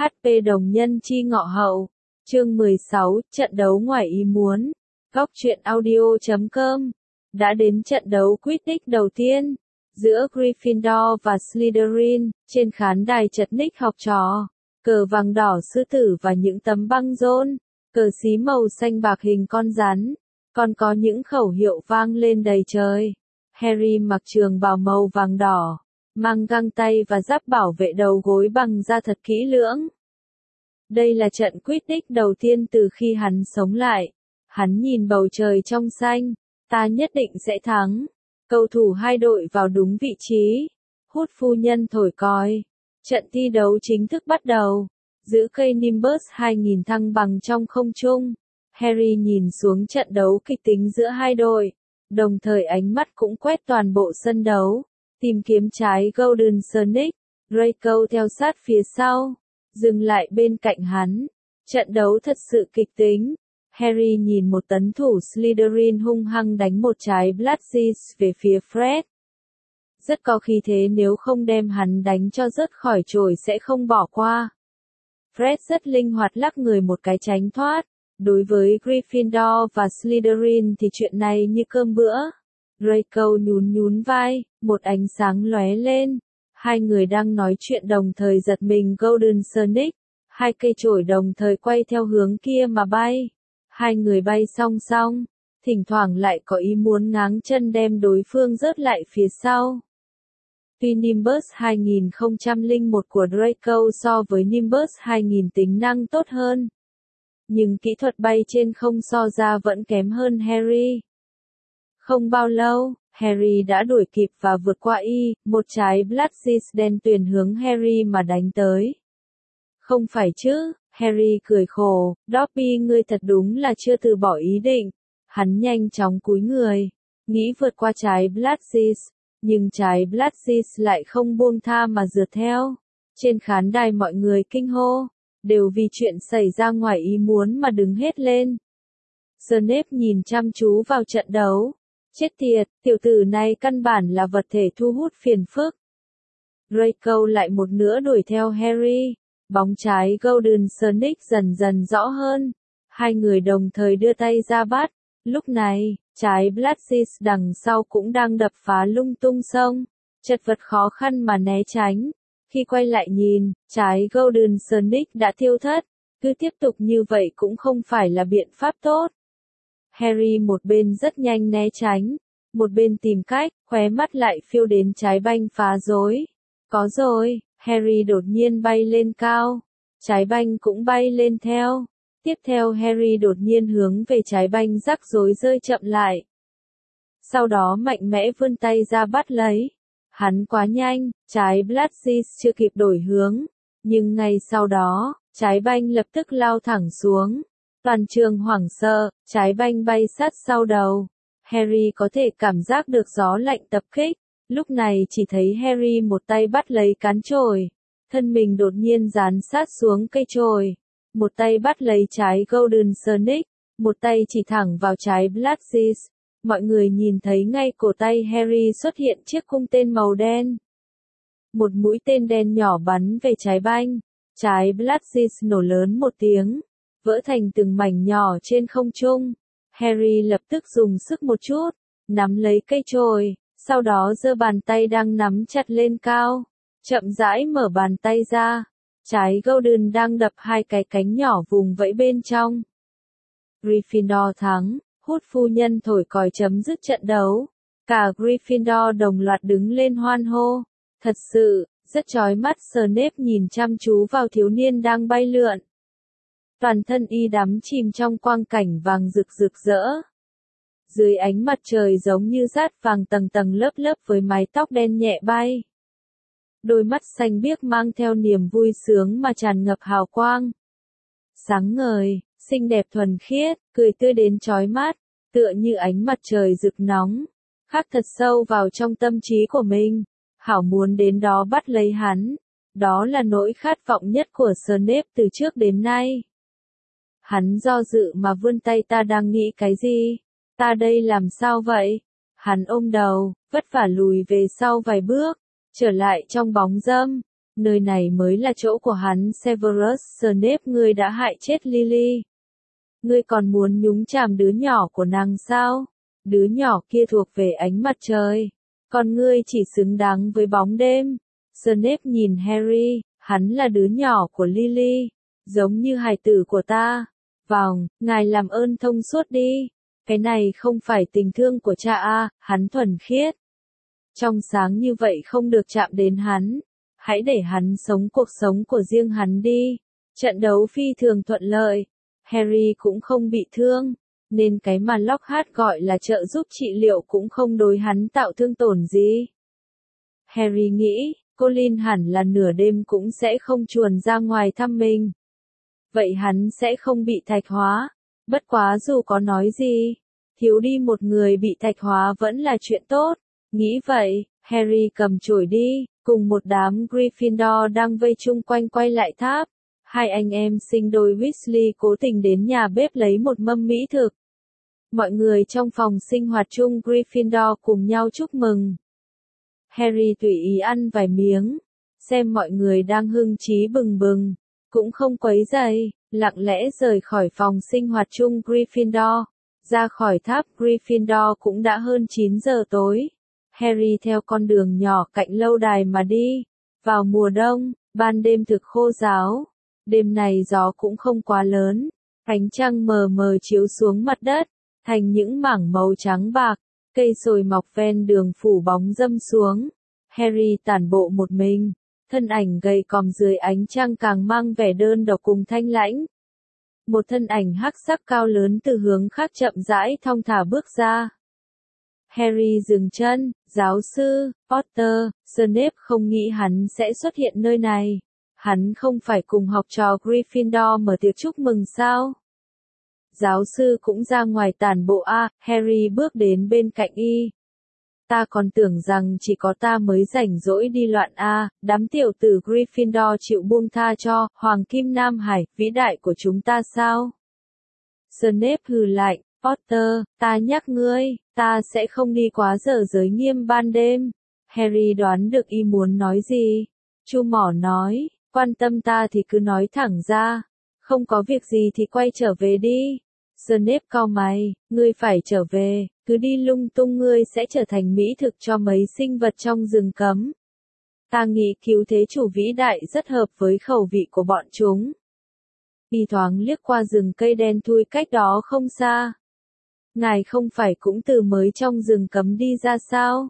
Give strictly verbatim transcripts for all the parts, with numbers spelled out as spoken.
hát pê đồng nhân chi ngọ hậu. Chương mười sáu, trận đấu ngoài ý muốn. Góc truyện audio chấm com. Đã đến trận đấu Quidditch đầu tiên giữa Gryffindor và Slytherin, trên khán đài chật ních học trò, cờ vàng đỏ sư tử và những tấm băng rôn, cờ xí màu xanh bạc hình con rắn, còn có những khẩu hiệu vang lên đầy trời. Harry mặc trường bào màu vàng đỏ, mang găng tay và giáp bảo vệ đầu gối bằng da thật kỹ lưỡng. Đây là trận Quidditch đầu tiên từ khi hắn sống lại. Hắn nhìn bầu trời trong xanh, ta nhất định sẽ thắng. Cầu thủ hai đội vào đúng vị trí. Hút phu nhân thổi còi. Trận thi đấu chính thức bắt đầu. Giữ cây Nimbus hai nghìn thăng bằng trong không trung. Harry nhìn xuống trận đấu kịch tính giữa hai đội, đồng thời ánh mắt cũng quét toàn bộ sân đấu, tìm kiếm trái Golden Sonic. Draco theo sát phía sau, dừng lại bên cạnh hắn. Trận đấu thật sự kịch tính. Harry nhìn một tấn thủ Slytherin hung hăng đánh một trái Blackseas về phía Fred. Rất có khí thế, nếu không đem hắn đánh cho rớt khỏi chổi sẽ không bỏ qua. Fred rất linh hoạt lắc người một cái tránh thoát. Đối với Gryffindor và Slytherin thì chuyện này như cơm bữa. Draco nhún nhún vai, một ánh sáng lóe lên. Hai người đang nói chuyện đồng thời giật mình Golden Sonic. Hai cây chổi đồng thời quay theo hướng kia mà bay. Hai người bay song song, thỉnh thoảng lại có ý muốn ngáng chân đem đối phương rớt lại phía sau. Tuy Nimbus hai nghìn không trăm lẻ một của Draco so với Nimbus hai nghìn tính năng tốt hơn, nhưng kỹ thuật bay trên không so ra vẫn kém hơn Harry. Không bao lâu, Harry đã đuổi kịp và vượt qua y, một trái Blackseas đen tuyền hướng Harry mà đánh tới. Không phải chứ, Harry cười khổ, Dobby ngươi thật đúng là chưa từ bỏ ý định. Hắn nhanh chóng cúi người, nghĩ vượt qua trái Blackseas, nhưng trái Blackseas lại không buông tha mà rượt theo. Trên khán đài mọi người kinh hô, đều vì chuyện xảy ra ngoài ý muốn mà đứng hết lên. Snape nhìn chăm chú vào trận đấu. Chết tiệt, tiểu tử này căn bản là vật thể thu hút phiền phức. Draco lại một nữa đuổi theo Harry. Bóng trái Golden Sonic dần dần rõ hơn. Hai người đồng thời đưa tay ra bắt. Lúc này, trái Blackseas đằng sau cũng đang đập phá lung tung sông. Chật vật khó khăn mà né tránh. Khi quay lại nhìn, trái Golden Sonic đã tiêu thất. Cứ tiếp tục như vậy cũng không phải là biện pháp tốt. Harry một bên rất nhanh né tránh, một bên tìm cách, khóe mắt lại phiêu đến trái banh phá rối. Có rồi, Harry đột nhiên bay lên cao. Trái banh cũng bay lên theo. Tiếp theo Harry đột nhiên hướng về trái banh rắc rối rơi chậm lại. Sau đó mạnh mẽ vươn tay ra bắt lấy. Hắn quá nhanh, trái Blackseas chưa kịp đổi hướng. Nhưng ngay sau đó, trái banh lập tức lao thẳng xuống. Toàn trường hoảng sợ, trái banh bay sát sau đầu. Harry có thể cảm giác được gió lạnh tập kích. Lúc này chỉ thấy Harry một tay bắt lấy cán chổi, thân mình đột nhiên dán sát xuống cây chổi. Một tay bắt lấy trái Golden Sonic, một tay chỉ thẳng vào trái Blackseas. Mọi người nhìn thấy ngay cổ tay Harry xuất hiện chiếc cung tên màu đen. Một mũi tên đen nhỏ bắn về trái banh. Trái Blackseas nổ lớn một tiếng, vỡ thành từng mảnh nhỏ trên không trung. Harry lập tức dùng sức một chút, nắm lấy cây chổi. Sau đó giơ bàn tay đang nắm chặt lên cao, chậm rãi mở bàn tay ra. Trái Golden đang đập hai cái cánh nhỏ vùng vẫy bên trong. Gryffindor thắng, hút phu nhân thổi còi chấm dứt trận đấu. Cả Gryffindor đồng loạt đứng lên hoan hô. Thật sự, rất chói mắt. Snape nhìn chăm chú vào thiếu niên đang bay lượn. Toàn thân y đắm chìm trong quang cảnh vàng rực rực rỡ. Dưới ánh mặt trời giống như dát vàng tầng tầng lớp lớp với mái tóc đen nhẹ bay. Đôi mắt xanh biếc mang theo niềm vui sướng mà tràn ngập hào quang. Sáng ngời, xinh đẹp thuần khiết, cười tươi đến chói mắt, tựa như ánh mặt trời rực nóng, khắc thật sâu vào trong tâm trí của mình. Hảo muốn đến đó bắt lấy hắn. Đó là nỗi khát vọng nhất của Snape từ trước đến nay. Hắn do dự mà vươn tay. Ta đang nghĩ cái gì? Ta đây làm sao vậy? Hắn ôm đầu, vất vả lùi về sau vài bước, trở lại trong bóng râm. Nơi này mới là chỗ của hắn. Severus Snape, ngươi đã hại chết Lily. Ngươi còn muốn nhúng chàm đứa nhỏ của nàng sao? Đứa nhỏ kia thuộc về ánh mặt trời, còn ngươi chỉ xứng đáng với bóng đêm. Snape nhìn Harry, hắn là đứa nhỏ của Lily, giống như hài tử của ta. Vòng, ngài làm ơn thông suốt đi. Cái này không phải tình thương của cha a, hắn thuần khiết. Trong sáng như vậy không được chạm đến hắn. Hãy để hắn sống cuộc sống của riêng hắn đi. Trận đấu phi thường thuận lợi. Harry cũng không bị thương, nên cái mà Lockhart gọi là trợ giúp trị liệu cũng không đối hắn tạo thương tổn gì. Harry nghĩ, Colin hẳn là nửa đêm cũng sẽ không chuồn ra ngoài thăm mình. Vậy hắn sẽ không bị thạch hóa. Bất quá dù có nói gì, thiếu đi một người bị thạch hóa vẫn là chuyện tốt. Nghĩ vậy, Harry cầm chổi đi, cùng một đám Gryffindor đang vây chung quanh quay lại tháp. Hai anh em sinh đôi Weasley cố tình đến nhà bếp lấy một mâm mỹ thực. Mọi người trong phòng sinh hoạt chung Gryffindor cùng nhau chúc mừng. Harry tùy ý ăn vài miếng, xem mọi người đang hưng trí bừng bừng, cũng không quấy rầy, lặng lẽ rời khỏi phòng sinh hoạt chung Gryffindor. Ra khỏi tháp Gryffindor cũng đã hơn chín giờ tối. Harry theo con đường nhỏ cạnh lâu đài mà đi. Vào mùa đông, ban đêm thực khô ráo. Đêm này gió cũng không quá lớn, ánh trăng mờ mờ chiếu xuống mặt đất, thành những mảng màu trắng bạc, cây sồi mọc ven đường phủ bóng râm xuống. Harry tản bộ một mình, thân ảnh gầy còm dưới ánh trăng càng mang vẻ đơn độc cùng thanh lãnh. Một thân ảnh hắc sắc cao lớn từ hướng khác chậm rãi thong thả bước ra. Harry dừng chân, giáo sư, Potter, Snape không nghĩ hắn sẽ xuất hiện nơi này. Hắn không phải cùng học trò Gryffindor mở tiệc chúc mừng sao? Giáo sư cũng ra ngoài tản bộ a, Harry bước đến bên cạnh y. Ta còn tưởng rằng chỉ có ta mới rảnh rỗi đi loạn a, đám tiểu tử Gryffindor chịu buông tha cho Hoàng Kim Nam Hải, vĩ đại của chúng ta sao? Snape hừ lạnh, Potter, ta nhắc ngươi, ta sẽ không đi quá giờ giới nghiêm ban đêm. Harry đoán được y muốn nói gì. Chu mỏ nói, quan tâm ta thì cứ nói thẳng ra, không có việc gì thì quay trở về đi. Snape cau mày, ngươi phải trở về, cứ đi lung tung ngươi sẽ trở thành mỹ thực cho mấy sinh vật trong rừng cấm. Ta nghĩ cứu thế chủ vĩ đại rất hợp với khẩu vị của bọn chúng. Y thoáng liếc qua rừng cây đen thui cách đó không xa. Ngài không phải cũng từ mới trong rừng cấm đi ra sao?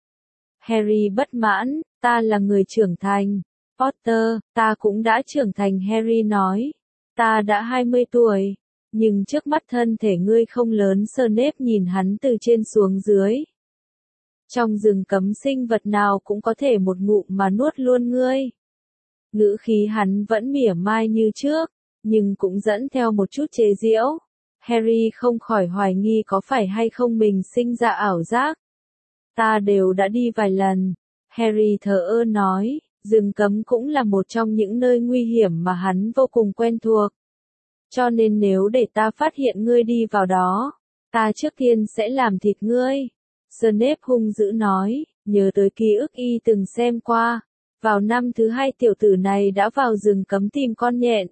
Harry bất mãn, ta là người trưởng thành. Potter, ta cũng đã trưởng thành, Harry nói. Ta đã hai mươi tuổi, nhưng trước mắt thân thể ngươi không lớn. Snape nhìn hắn từ trên xuống dưới. Trong rừng cấm sinh vật nào cũng có thể một ngụm mà nuốt luôn ngươi. Ngữ khí hắn vẫn mỉa mai như trước, nhưng cũng dẫn theo một chút chế giễu. Harry không khỏi hoài nghi có phải hay không mình sinh ra ảo giác. Ta đều đã đi vài lần. Harry thờ ơ nói, rừng cấm cũng là một trong những nơi nguy hiểm mà hắn vô cùng quen thuộc. Cho nên nếu để ta phát hiện ngươi đi vào đó, ta trước tiên sẽ làm thịt ngươi. Snape hung dữ nói, nhớ tới ký ức y từng xem qua. Vào năm thứ hai tiểu tử này đã vào rừng cấm tìm con nhện.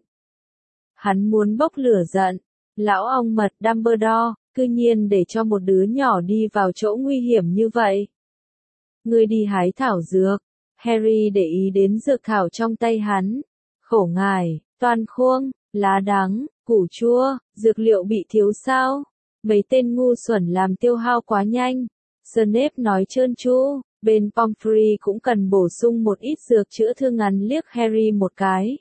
Hắn muốn bốc lửa giận. Lão ong mật Dumbledore, cư nhiên để cho một đứa nhỏ đi vào chỗ nguy hiểm như vậy. Ngươi đi hái thảo dược. Harry để ý đến dược thảo trong tay hắn. Khổ ngài, toan khuông, lá đắng, củ chua, dược liệu bị thiếu sao? Mấy tên ngu xuẩn làm tiêu hao quá nhanh. Snape nói trơn tru, bên Pomfrey cũng cần bổ sung một ít dược chữa thương. Ngắn liếc Harry một cái.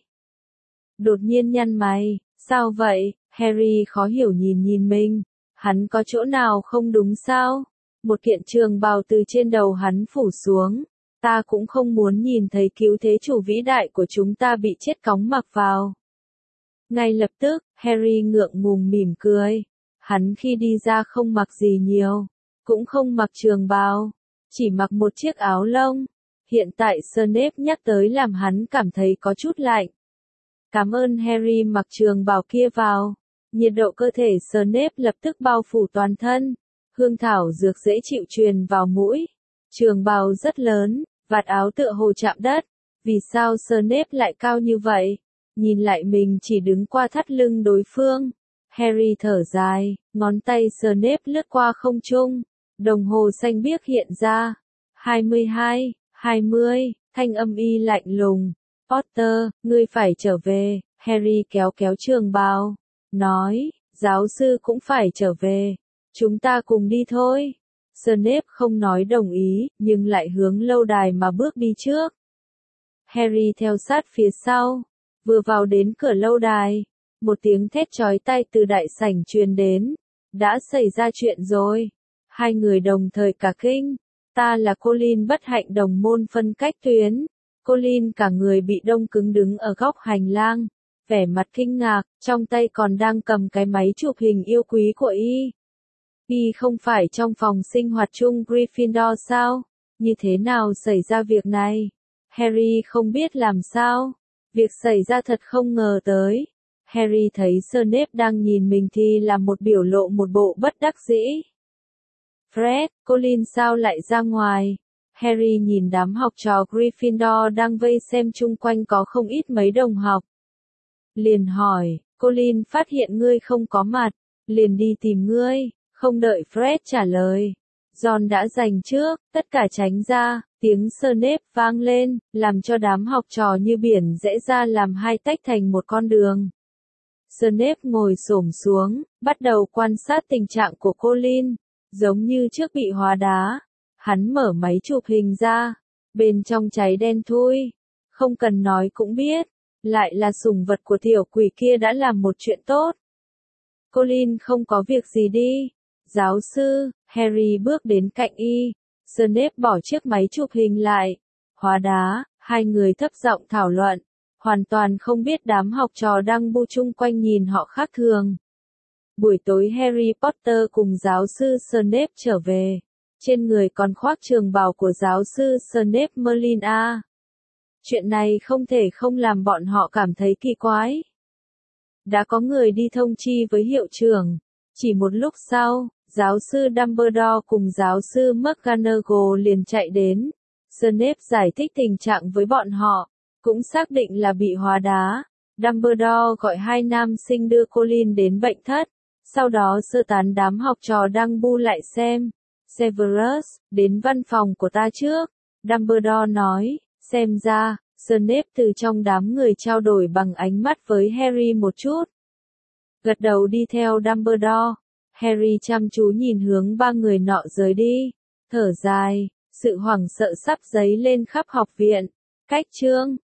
Đột nhiên nhăn mày, sao vậy? Harry khó hiểu nhìn nhìn mình. Hắn có chỗ nào không đúng sao? Một kiện trường bào từ trên đầu hắn phủ xuống. Ta cũng không muốn nhìn thấy cứu thế chủ vĩ đại của chúng ta bị chết cóng mặc vào. Ngay lập tức, Harry ngượng ngùng mỉm cười. Hắn khi đi ra không mặc gì nhiều, cũng không mặc trường bào, chỉ mặc một chiếc áo lông. Hiện tại Snape nhắc tới làm hắn cảm thấy có chút lạnh. Cảm ơn. Harry mặc trường bào kia vào. Nhiệt độ cơ thể Snape lập tức bao phủ toàn thân. Hương thảo dược dễ chịu truyền vào mũi. Trường bào rất lớn, vạt áo tựa hồ chạm đất. Vì sao Snape lại cao như vậy? Nhìn lại mình chỉ đứng qua thắt lưng đối phương. Harry thở dài, ngón tay Snape lướt qua không trung. Đồng hồ xanh biếc hiện ra. hai mươi hai, hai mươi, thanh âm y lạnh lùng. Potter, ngươi phải trở về. Harry kéo kéo trường bào. Nói, giáo sư cũng phải trở về. Chúng ta cùng đi thôi. Snape không nói đồng ý, nhưng lại hướng lâu đài mà bước đi trước. Harry theo sát phía sau. Vừa vào đến cửa lâu đài, một tiếng thét chói tai từ đại sảnh truyền đến. Đã xảy ra chuyện rồi. Hai người đồng thời cả kinh. Ta là Colin bất hạnh đồng môn phân cách tuyến. Colin cả người bị đông cứng đứng ở góc hành lang, vẻ mặt kinh ngạc, trong tay còn đang cầm cái máy chụp hình yêu quý của y. Y không phải trong phòng sinh hoạt chung Gryffindor sao? Như thế nào xảy ra việc này? Harry không biết làm sao. Việc xảy ra thật không ngờ tới. Harry thấy Snape đang nhìn mình thì là một biểu lộ một bộ bất đắc dĩ. Fred, Colin sao lại ra ngoài? Harry nhìn đám học trò Gryffindor đang vây xem chung quanh có không ít mấy đồng học. Liền hỏi, Colin phát hiện ngươi không có mặt, liền đi tìm ngươi, không đợi Fred trả lời. Ron đã giành trước, tất cả tránh ra, tiếng Snape vang lên, làm cho đám học trò như biển rẽ ra làm hai tách thành một con đường. Snape ngồi xổm xuống, bắt đầu quan sát tình trạng của Colin, giống như trước bị hóa đá. Hắn mở máy chụp hình ra, bên trong cháy đen thui, không cần nói cũng biết, lại là sủng vật của tiểu quỷ kia đã làm một chuyện tốt. Colin không có việc gì đi. Giáo sư, Harry bước đến cạnh y, Snape bỏ chiếc máy chụp hình lại. Hóa đá, hai người thấp giọng thảo luận, hoàn toàn không biết đám học trò đang bu chung quanh nhìn họ khác thường. Buổi tối Harry Potter cùng giáo sư Snape trở về. Trên người còn khoác trường bào của giáo sư Snape Merlin a. Chuyện này không thể không làm bọn họ cảm thấy kỳ quái. Đã có người đi thông chi với hiệu trưởng. Chỉ một lúc sau, giáo sư Dumbledore cùng giáo sư McGonagall liền chạy đến. Snape giải thích tình trạng với bọn họ, cũng xác định là bị hóa đá. Dumbledore gọi hai nam sinh đưa Colin đến bệnh thất, sau đó sơ tán đám học trò đang bu lại xem. Severus, đến văn phòng của ta trước, Dumbledore nói, xem ra, Snape từ trong đám người trao đổi bằng ánh mắt với Harry một chút. Gật đầu đi theo Dumbledore, Harry chăm chú nhìn hướng ba người nọ rời đi, thở dài, sự hoảng sợ sắp dấy lên khắp học viện. Cách chương